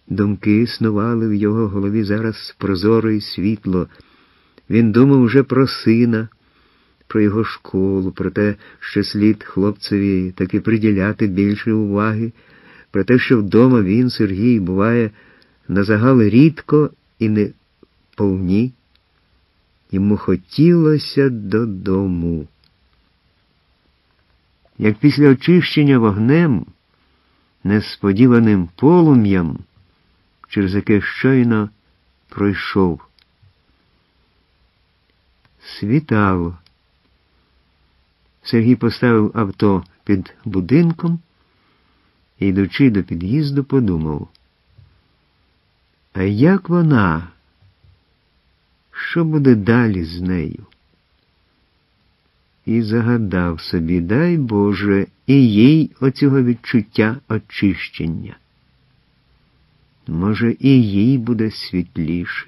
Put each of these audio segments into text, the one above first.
Думки снували в його голові зараз прозоро і світло. Він думав уже про сина, про його школу, про те, що слід хлопцеві таки приділяти більше уваги, про те, що вдома він, Сергій, буває назагал рідко і не повні. Йому хотілося додому. Як після очищення вогнем, несподіваним полум'ям, через яке щойно пройшов. Світало. Сергій поставив авто під будинком і, йдучи до під'їзду, подумав: а як вона? Що буде далі з нею? І загадав собі: дай Боже, і їй оцього відчуття очищення. Може, і їй буде світліше.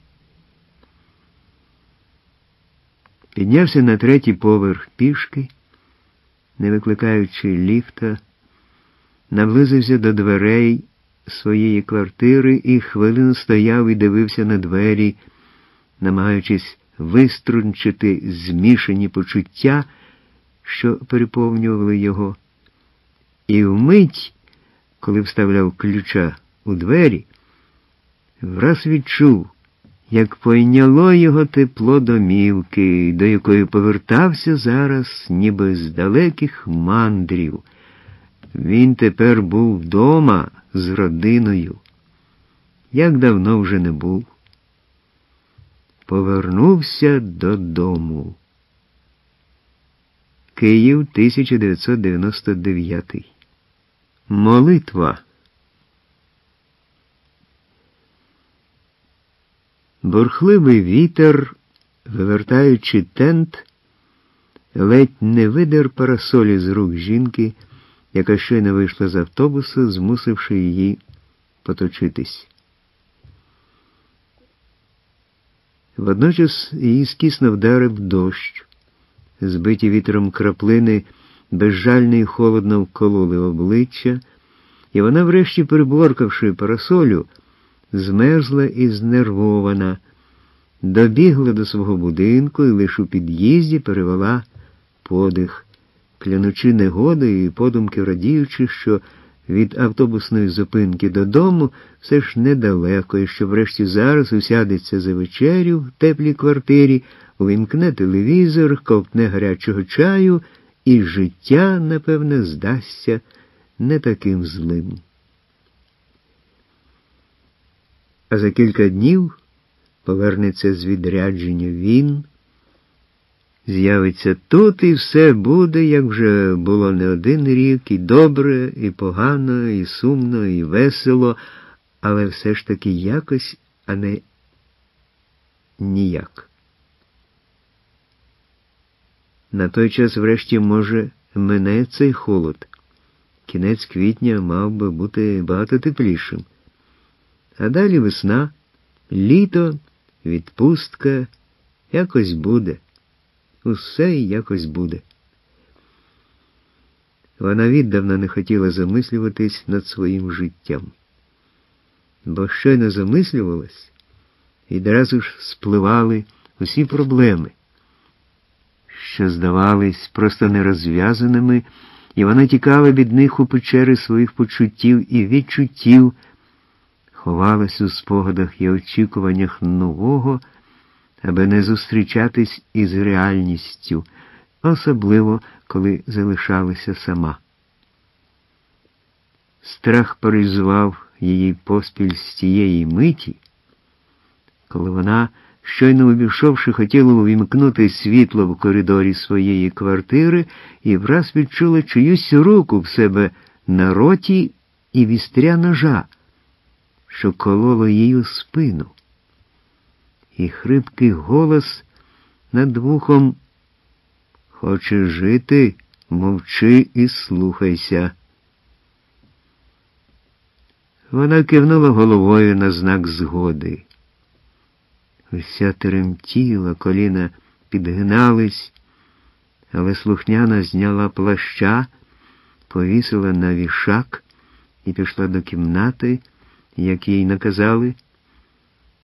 Піднявся на 3-й поверх пішки, не викликаючи ліфта, наблизився до дверей своєї квартири і хвилину стояв і дивився на двері, намагаючись виструнчити змішані почуття, що переповнювали його. І вмить, коли вставляв ключа у двері, враз відчув, як пойняло його тепло домівки, до якої повертався зараз, ніби з далеких мандрів. Він тепер був вдома з родиною, як давно вже не був. Повернувся додому. Київ, 1999. Молитва. Бурхливий вітер, вивертаючи тент, ледь не видер парасолі з рук жінки, яка щойно вийшла з автобуса, змусивши її поточитись. Водночас її скісно вдарив дощ. Збиті вітром краплини безжально і холодно вкололи обличчя, і вона, врешті переборкавши парасолю, змерзла і знервована, добігла до свого будинку і лише у під'їзді перевела подих, клянучи негодою і подумки радіючи, що від автобусної зупинки додому все ж недалеко, і що врешті зараз усядеться за вечерю в теплій квартирі, увімкне телевізор, ковтне гарячого чаю, і життя, напевне, здасться не таким злим. А за кілька днів повернеться з відрядження він, з'явиться тут, і все буде, як вже було не один рік, і добре, і погано, і сумно, і весело, але все ж таки якось, а не ніяк. На той час, врешті, може, мине цей холод. Кінець квітня мав би бути багато теплішим. А далі весна, літо, відпустка, якось буде. Усе якось буде. Вона віддавна не хотіла замислюватись над своїм життям. Бо щойно замислювалась, і одразу ж спливали усі проблеми, що здавались просто нерозв'язаними, і вона тікала від них у печери своїх почуттів і відчуттів, ховалась у спогадах і очікуваннях нового, аби не зустрічатись із реальністю, особливо, коли залишалася сама. Страх паралізував її поспіль з тієї миті, коли вона, щойно увійшовши, хотіла увімкнути світло в коридорі своєї квартири і враз відчула чиюсь руку в себе на роті і вістря ножа, що кололо їй у спину. І хрипкий голос над вухом: «Хочеш жити? Мовчи і слухайся». Вона кивнула головою на знак згоди. Вся тремтіла, коліна підгинались, але слухняно зняла плаща, повісила на вішак і пішла до кімнати, як їй наказали,